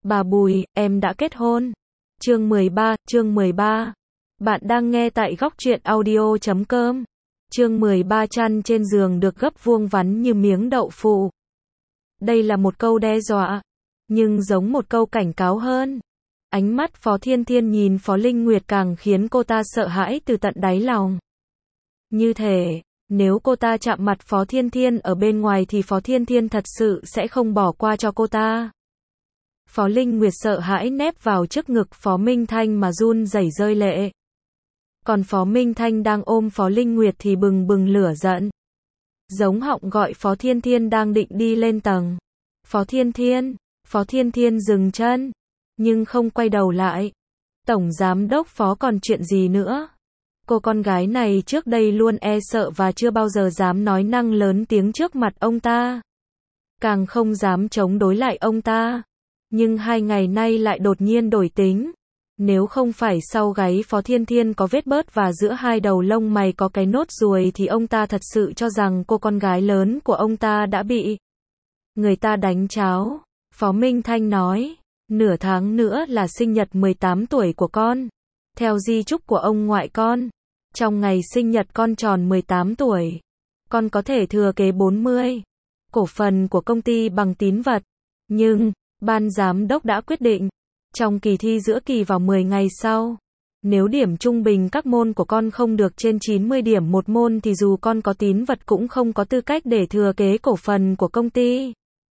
Bà Bùi, em đã kết hôn. Chương 13. Bạn đang nghe tại góc truyện audio.com. Chương 13 chăn trên giường được gấp vuông vắn như miếng đậu phụ. Đây là một câu đe dọa, nhưng giống một câu cảnh cáo hơn. Ánh mắt Phó Thiên Thiên nhìn Phó Linh Nguyệt càng khiến cô ta sợ hãi từ tận đáy lòng. Như thể, nếu cô ta chạm mặt Phó Thiên Thiên ở bên ngoài thì Phó Thiên Thiên thật sự sẽ không bỏ qua cho cô ta. Phó Linh Nguyệt sợ hãi nép vào trước ngực Phó Minh Thanh mà run rẩy rơi lệ. Còn Phó Minh Thanh đang ôm Phó Linh Nguyệt thì bừng bừng lửa giận. Giống họng gọi Phó Thiên Thiên đang định đi lên tầng. Phó Thiên Thiên dừng chân, nhưng không quay đầu lại. Tổng giám đốc Phó còn chuyện gì nữa? Cô con gái này trước đây luôn e sợ và chưa bao giờ dám nói năng lớn tiếng trước mặt ông ta. Càng không dám chống đối lại ông ta. Nhưng 2 ngày nay lại đột nhiên đổi tính. Nếu không phải sau gáy Phó Thiên Thiên có vết bớt và giữa hai đầu lông mày có cái nốt ruồi thì ông ta thật sự cho rằng cô con gái lớn của ông ta đã bị người ta đánh cháo. Phó Minh Thanh nói, nửa tháng nữa là sinh nhật 18 tuổi của con. Theo di chúc của ông ngoại con, trong ngày sinh nhật con tròn 18 tuổi, con có thể thừa kế 40% cổ phần của công ty bằng tín vật. Nhưng, ban giám đốc đã quyết định, trong kỳ thi giữa kỳ vào 10 ngày sau, nếu điểm trung bình các môn của con không được trên 90 điểm một môn thì dù con có tín vật cũng không có tư cách để thừa kế cổ phần của công ty.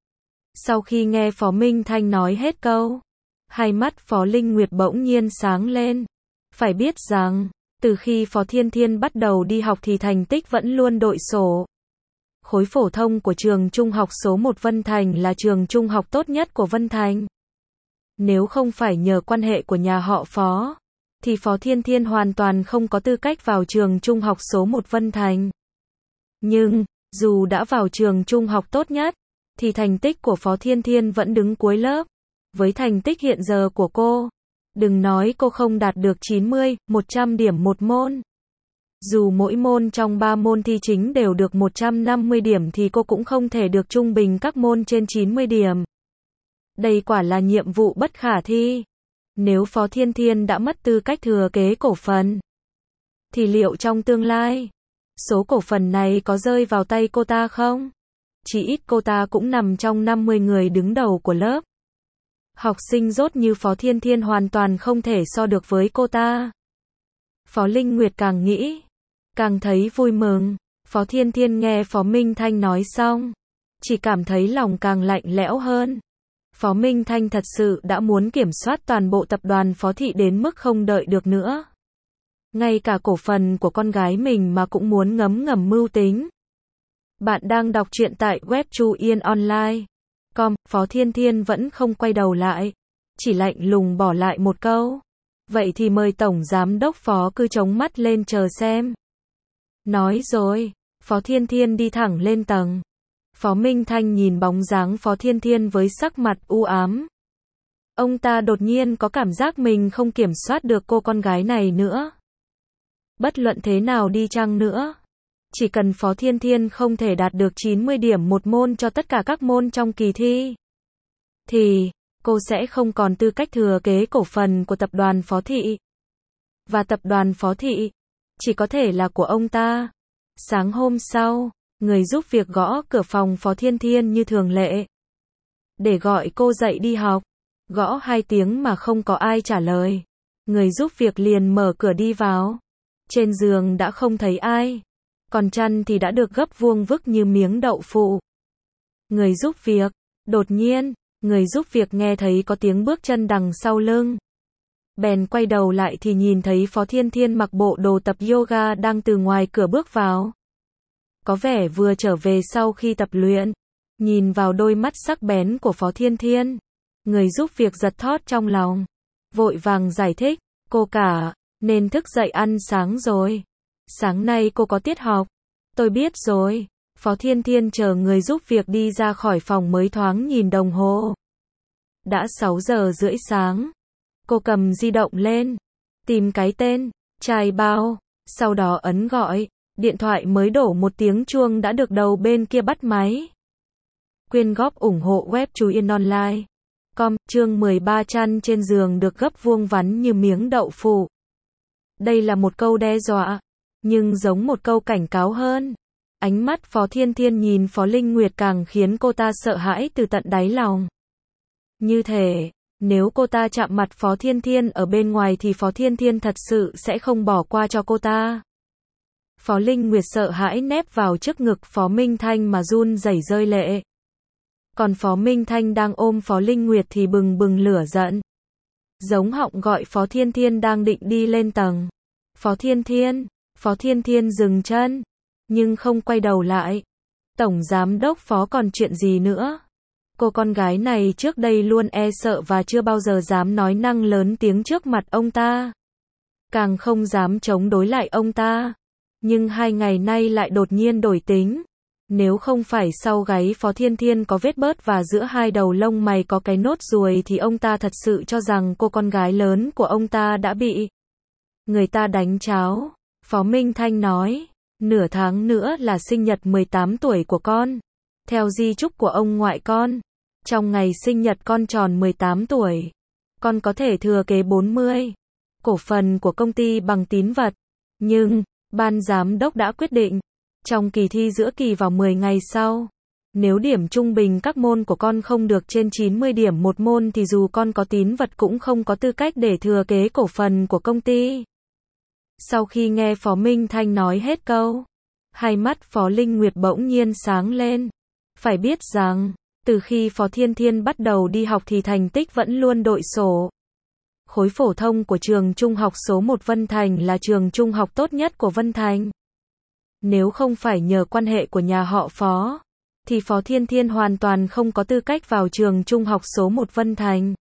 Sau khi nghe Phó Minh Thanh nói hết câu, hai mắt Phó Linh Nguyệt bỗng nhiên sáng lên. Phải biết rằng, từ khi Phó Thiên Thiên bắt đầu đi học thì thành tích vẫn luôn đội sổ. Khối phổ thông của trường trung học số 1 Vân Thành là trường trung học tốt nhất của Vân Thành. Nếu không phải nhờ quan hệ của nhà họ Phó, thì Phó Thiên Thiên hoàn toàn không có tư cách vào trường trung học số 1 Vân Thành. Nhưng, dù đã vào trường trung học tốt nhất, thì thành tích của Phó Thiên Thiên vẫn đứng cuối lớp. Với thành tích hiện giờ của cô, đừng nói cô không đạt được 90, 100 điểm một môn. Dù mỗi môn trong 3 môn thi chính đều được 150 điểm thì cô cũng không thể được trung bình các môn trên 90 điểm. Đây quả là nhiệm vụ bất khả thi. Nếu Phó Thiên Thiên đã mất tư cách thừa kế cổ phần, thì liệu trong tương lai, số cổ phần này có rơi vào tay cô ta không? Chỉ ít cô ta cũng nằm trong 50 người đứng đầu của lớp. Học sinh dốt như Phó Thiên Thiên hoàn toàn không thể so được với cô ta. Phó Linh Nguyệt càng nghĩ, càng thấy vui mừng. Phó Thiên Thiên nghe Phó Minh Thanh nói xong, chỉ cảm thấy lòng càng lạnh lẽo hơn. Phó Minh Thanh thật sự đã muốn kiểm soát toàn bộ tập đoàn Phó Thị đến mức không đợi được nữa. Ngay cả cổ phần của con gái mình mà cũng muốn ngấm ngầm mưu tính. Bạn đang đọc truyện tại web chuyenonline.com. Phó Thiên Thiên vẫn không quay đầu lại, chỉ lạnh lùng bỏ lại một câu. Vậy thì mời Tổng Giám đốc Phó cứ chống mắt lên chờ xem. Nói rồi, Phó Thiên Thiên đi thẳng lên tầng. Phó Minh Thanh nhìn bóng dáng Phó Thiên Thiên với sắc mặt u ám. Ông ta đột nhiên có cảm giác mình không kiểm soát được cô con gái này nữa. Bất luận thế nào đi chăng nữa, chỉ cần Phó Thiên Thiên không thể đạt được 90 điểm một môn cho tất cả các môn trong kỳ thi, thì cô sẽ không còn tư cách thừa kế cổ phần của tập đoàn Phó Thị. Và tập đoàn Phó Thị chỉ có thể là của ông ta. Sáng hôm sau, người giúp việc gõ cửa phòng Phó Thiên Thiên như thường lệ, để gọi cô dậy đi học. Gõ 2 tiếng mà không có ai trả lời. Người giúp việc liền mở cửa đi vào. Trên giường đã không thấy ai, còn chăn thì đã được gấp vuông vức như miếng đậu phụ. Người giúp việc, đột nhiên, người giúp việc nghe thấy có tiếng bước chân đằng sau lưng. Bèn quay đầu lại thì nhìn thấy Phó Thiên Thiên mặc bộ đồ tập yoga đang từ ngoài cửa bước vào. Có vẻ vừa trở về sau khi tập luyện. Nhìn vào đôi mắt sắc bén của Phó Thiên Thiên, người giúp việc giật thót trong lòng. Vội vàng giải thích, cô cả, nên thức dậy ăn sáng rồi. Sáng nay cô có tiết học. Tôi biết rồi. Phó Thiên Thiên chờ người giúp việc đi ra khỏi phòng mới thoáng nhìn đồng hồ. Đã 6 giờ rưỡi sáng. Cô cầm di động lên, tìm cái tên, trai bao, sau đó ấn gọi. Điện thoại mới đổ một tiếng chuông đã được đầu bên kia bắt máy. Quyên góp ủng hộ web chuyenonline. Chương 13 chăn trên giường được gấp vuông vắn như miếng đậu phụ. Đây là một câu đe dọa, nhưng giống một câu cảnh cáo hơn. Ánh mắt Phó Thiên Thiên nhìn Phó Linh Nguyệt càng khiến cô ta sợ hãi từ tận đáy lòng. Như thể, nếu cô ta chạm mặt Phó Thiên Thiên ở bên ngoài thì Phó Thiên Thiên thật sự sẽ không bỏ qua cho cô ta. Phó Linh Nguyệt sợ hãi nép vào trước ngực Phó Minh Thanh mà run rẩy rơi lệ. Còn Phó Minh Thanh đang ôm Phó Linh Nguyệt thì bừng bừng lửa giận. Giống họng gọi Phó Thiên Thiên đang định đi lên tầng. Phó Thiên Thiên dừng chân, nhưng không quay đầu lại. Tổng giám đốc Phó còn chuyện gì nữa? Cô con gái này trước đây luôn e sợ và chưa bao giờ dám nói năng lớn tiếng trước mặt ông ta. Càng không dám chống đối lại ông ta. Nhưng 2 ngày nay lại đột nhiên đổi tính. Nếu không phải sau gáy Phó Thiên Thiên có vết bớt và giữa hai đầu lông mày có cái nốt ruồi thì ông ta thật sự cho rằng cô con gái lớn của ông ta đã bị người ta đánh cháo. Phó Minh Thanh nói, nửa tháng nữa là sinh nhật 18 tuổi của con. Theo di chúc của ông ngoại con, trong ngày sinh nhật con tròn 18 tuổi, con có thể thừa kế 40 cổ phần của công ty bằng tín vật. Nhưng, ban giám đốc đã quyết định, trong kỳ thi giữa kỳ vào 10 ngày sau, nếu điểm trung bình các môn của con không được trên 90 điểm một môn thì dù con có tín vật cũng không có tư cách để thừa kế cổ phần của công ty. Sau khi nghe Phó Minh Thanh nói hết câu, hai mắt Phó Linh Nguyệt bỗng nhiên sáng lên. Phải biết rằng, từ khi Phó Thiên Thiên bắt đầu đi học thì thành tích vẫn luôn đội sổ. Khối phổ thông của trường trung học số 1 Vân Thành là trường trung học tốt nhất của Vân Thành. Nếu không phải nhờ quan hệ của nhà họ Phó, thì Phó Thiên Thiên hoàn toàn không có tư cách vào trường trung học số 1 Vân Thành.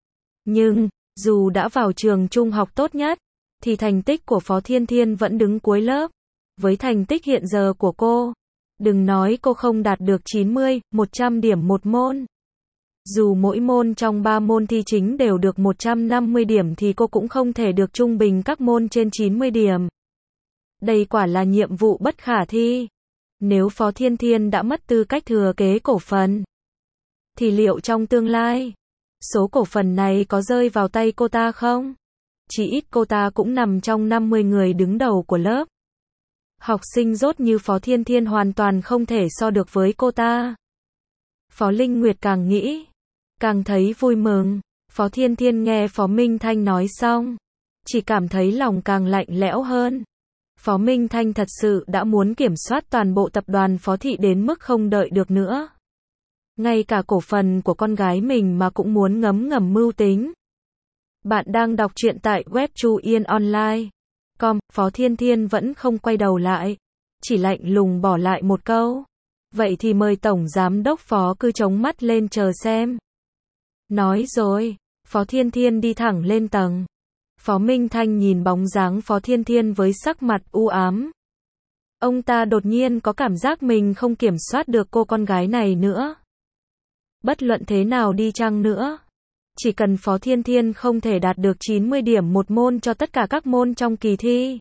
Nhưng, dù đã vào trường trung học tốt nhất, thì thành tích của Phó Thiên Thiên vẫn đứng cuối lớp. Với thành tích hiện giờ của cô, đừng nói cô không đạt được 90, 100 điểm một môn. Dù mỗi môn trong 3 môn thi chính đều được 150 điểm thì cô cũng không thể được trung bình các môn trên 90 điểm. Đây quả là nhiệm vụ bất khả thi. Nếu Phó Thiên Thiên đã mất tư cách thừa kế cổ phần, thì liệu trong tương lai, số cổ phần này có rơi vào tay cô ta không? Chỉ ít cô ta cũng nằm trong 50 người đứng đầu của lớp. Học sinh dốt như Phó Thiên Thiên hoàn toàn không thể so được với cô ta. Phó Linh Nguyệt càng nghĩ, càng thấy vui mừng. Phó Thiên Thiên nghe Phó Minh Thanh nói xong, chỉ cảm thấy lòng càng lạnh lẽo hơn. Phó Minh Thanh thật sự đã muốn kiểm soát toàn bộ tập đoàn Phó Thị đến mức không đợi được nữa. Ngay cả cổ phần của con gái mình mà cũng muốn ngấm ngầm mưu tính. Bạn đang đọc truyện tại web chuyenonline.com. Phó Thiên Thiên vẫn không quay đầu lại, chỉ lạnh lùng bỏ lại một câu. Vậy thì mời Tổng Giám đốc Phó cứ chống mắt lên chờ xem. Nói rồi, Phó Thiên Thiên đi thẳng lên tầng. Phó Minh Thanh nhìn bóng dáng Phó Thiên Thiên với sắc mặt u ám. Ông ta đột nhiên có cảm giác mình không kiểm soát được cô con gái này nữa. Bất luận thế nào đi chăng nữa, chỉ cần Phó Thiên Thiên không thể đạt được 90 điểm một môn cho tất cả các môn trong kỳ thi,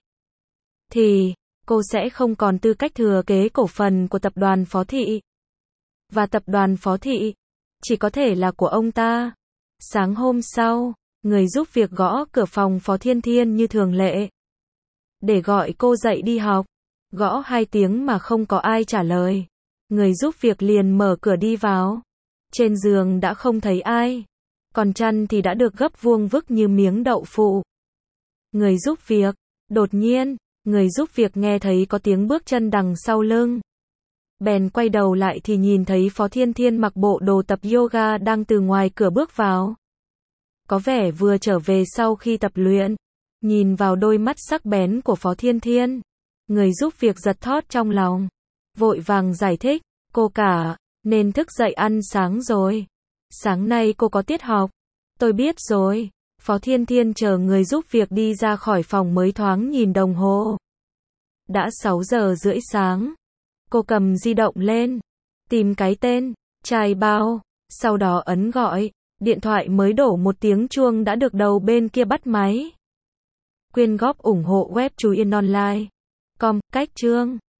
thì cô sẽ không còn tư cách thừa kế cổ phần của tập đoàn Phó Thị. Và tập đoàn Phó Thị chỉ có thể là của ông ta. Sáng hôm sau, người giúp việc gõ cửa phòng Phó Thiên Thiên như thường lệ, để gọi cô dậy đi học. Gõ 2 tiếng mà không có ai trả lời. Người giúp việc liền mở cửa đi vào. Trên giường đã không thấy ai, còn chăn thì đã được gấp vuông vức như miếng đậu phụ. Người giúp việc, đột nhiên, người giúp việc nghe thấy có tiếng bước chân đằng sau lưng. Bèn quay đầu lại thì nhìn thấy Phó Thiên Thiên mặc bộ đồ tập yoga đang từ ngoài cửa bước vào. Có vẻ vừa trở về sau khi tập luyện. Nhìn vào đôi mắt sắc bén của Phó Thiên Thiên, người giúp việc giật thót trong lòng. Vội vàng giải thích, cô cả, nên thức dậy ăn sáng rồi. Sáng nay cô có tiết học. Tôi biết rồi. Phó Thiên Thiên chờ người giúp việc đi ra khỏi phòng mới thoáng nhìn đồng hồ. Đã 6 giờ rưỡi sáng. Cô cầm di động lên, tìm cái tên, trai bao, sau đó ấn gọi. Điện thoại mới đổ một tiếng chuông đã được đầu bên kia bắt máy. Quyên góp ủng hộ web chuyenonline.com, cách chương.